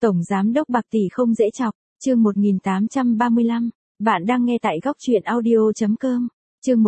Tổng giám đốc Bạc Tỷ không dễ chọc, chương 1835, bạn đang nghe tại góc truyện audio.com. Chương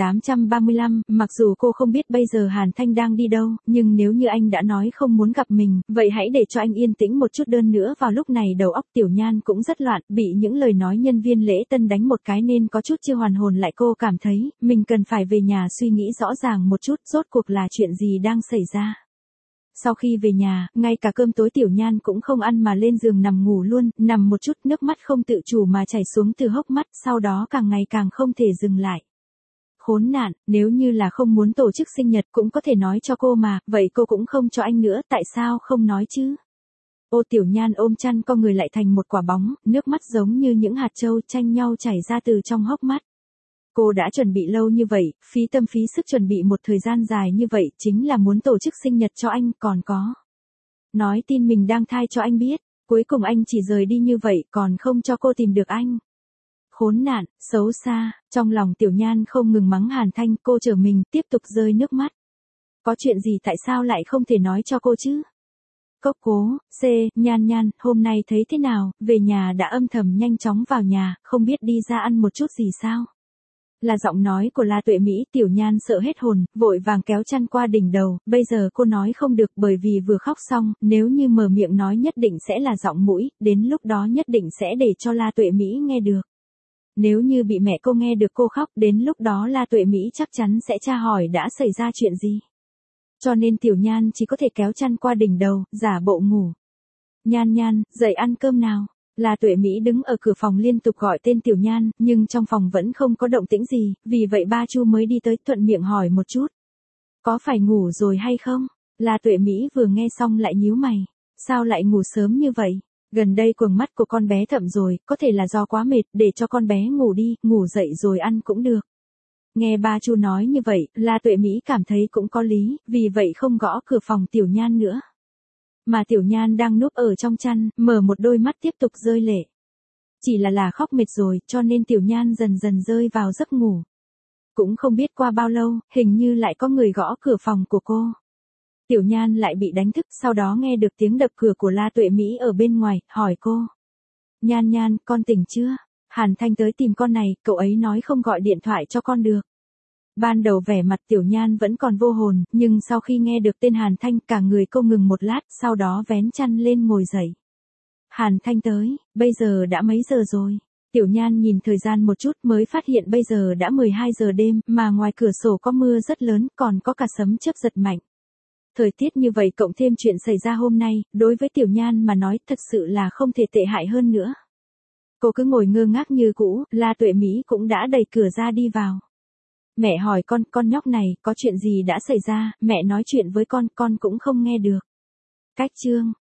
1835, mặc dù cô không biết bây giờ Hàn Thanh đang đi đâu, nhưng nếu như anh đã nói không muốn gặp mình, vậy hãy để cho anh yên tĩnh một chút. Đơn nữa vào lúc này đầu óc Tiểu Nhan cũng rất loạn, bị những lời nói nhân viên lễ tân đánh một cái nên có chút chưa hoàn hồn lại. Cô cảm thấy, mình cần phải về nhà suy nghĩ rõ ràng một chút, rốt cuộc là chuyện gì đang xảy ra. Sau khi về nhà, ngay cả cơm tối Tiểu Nhan cũng không ăn mà lên giường nằm ngủ luôn, nằm một chút nước mắt không tự chủ mà chảy xuống từ hốc mắt, sau đó càng ngày càng không thể dừng lại. Khốn nạn, nếu như là không muốn tổ chức sinh nhật cũng có thể nói cho cô mà, vậy cô cũng không cho anh nữa, tại sao không nói chứ? Ô Tiểu Nhan ôm chăn co người lại thành một quả bóng, nước mắt giống như những hạt châu tranh nhau chảy ra từ trong hốc mắt. Cô đã chuẩn bị lâu như vậy, phí tâm phí sức chuẩn bị một thời gian dài như vậy, chính là muốn tổ chức sinh nhật cho anh, còn có nói tin mình đang thai cho anh biết, cuối cùng anh chỉ rời đi như vậy, còn không cho cô tìm được anh. Khốn nạn, xấu xa, trong lòng Tiểu Nhan không ngừng mắng Hàn Thanh, cô trở mình, tiếp tục rơi nước mắt. Có chuyện gì tại sao lại không thể nói cho cô chứ? Cốc Cố, Nhan Nhan, hôm nay thấy thế nào, về nhà đã âm thầm nhanh chóng vào nhà, không biết đi ra ăn một chút gì sao? Là giọng nói của La Tuệ Mỹ. Tiểu Nhan sợ hết hồn, vội vàng kéo chăn qua đỉnh đầu, bây giờ cô nói không được bởi vì vừa khóc xong, nếu như mở miệng nói nhất định sẽ là giọng mũi, đến lúc đó nhất định sẽ để cho La Tuệ Mỹ nghe được. Nếu như bị mẹ cô nghe được cô khóc, đến lúc đó La Tuệ Mỹ chắc chắn sẽ tra hỏi đã xảy ra chuyện gì. Cho nên Tiểu Nhan chỉ có thể kéo chăn qua đỉnh đầu, giả bộ ngủ. Nhan Nhan, dậy ăn cơm nào. La Tuệ Mỹ đứng ở cửa phòng liên tục gọi tên Tiểu Nhan, nhưng trong phòng vẫn không có động tĩnh gì, vì vậy ba Chu mới đi tới thuận miệng hỏi một chút. Có phải ngủ rồi hay không? La Tuệ Mỹ vừa nghe xong lại nhíu mày. Sao lại ngủ sớm như vậy? Gần đây quầng mắt của con bé thậm rồi, có thể là do quá mệt, để cho con bé ngủ đi, ngủ dậy rồi ăn cũng được. Nghe ba Chu nói như vậy, La Tuệ Mỹ cảm thấy cũng có lý, vì vậy không gõ cửa phòng Tiểu Nhan nữa. Mà Tiểu Nhan đang núp ở trong chăn, mở một đôi mắt tiếp tục rơi lệ. Chỉ là khóc mệt rồi, cho nên Tiểu Nhan dần dần rơi vào giấc ngủ. Cũng không biết qua bao lâu, hình như lại có người gõ cửa phòng của cô. Tiểu Nhan lại bị đánh thức, sau đó nghe được tiếng đập cửa của La Tuệ Mỹ ở bên ngoài, hỏi cô. Nhan Nhan, con tỉnh chưa? Hàn Thanh tới tìm con này, cậu ấy nói không gọi điện thoại cho con được. Ban đầu vẻ mặt Tiểu Nhan vẫn còn vô hồn, nhưng sau khi nghe được tên Hàn Thanh, cả người cô ngừng một lát, sau đó vén chăn lên ngồi dậy. Hàn Thanh tới, bây giờ đã mấy giờ rồi? Tiểu Nhan nhìn thời gian một chút mới phát hiện bây giờ đã 12 giờ đêm, mà ngoài cửa sổ có mưa rất lớn, còn có cả sấm chớp giật mạnh. Thời tiết như vậy cộng thêm chuyện xảy ra hôm nay, đối với Tiểu Nhan mà nói thật sự là không thể tệ hại hơn nữa. Cô cứ ngồi ngơ ngác như cũ, La Tuệ Mỹ cũng đã đẩy cửa ra đi vào. Mẹ hỏi con nhóc này, có chuyện gì đã xảy ra, mẹ nói chuyện với con cũng không nghe được. Cách chương,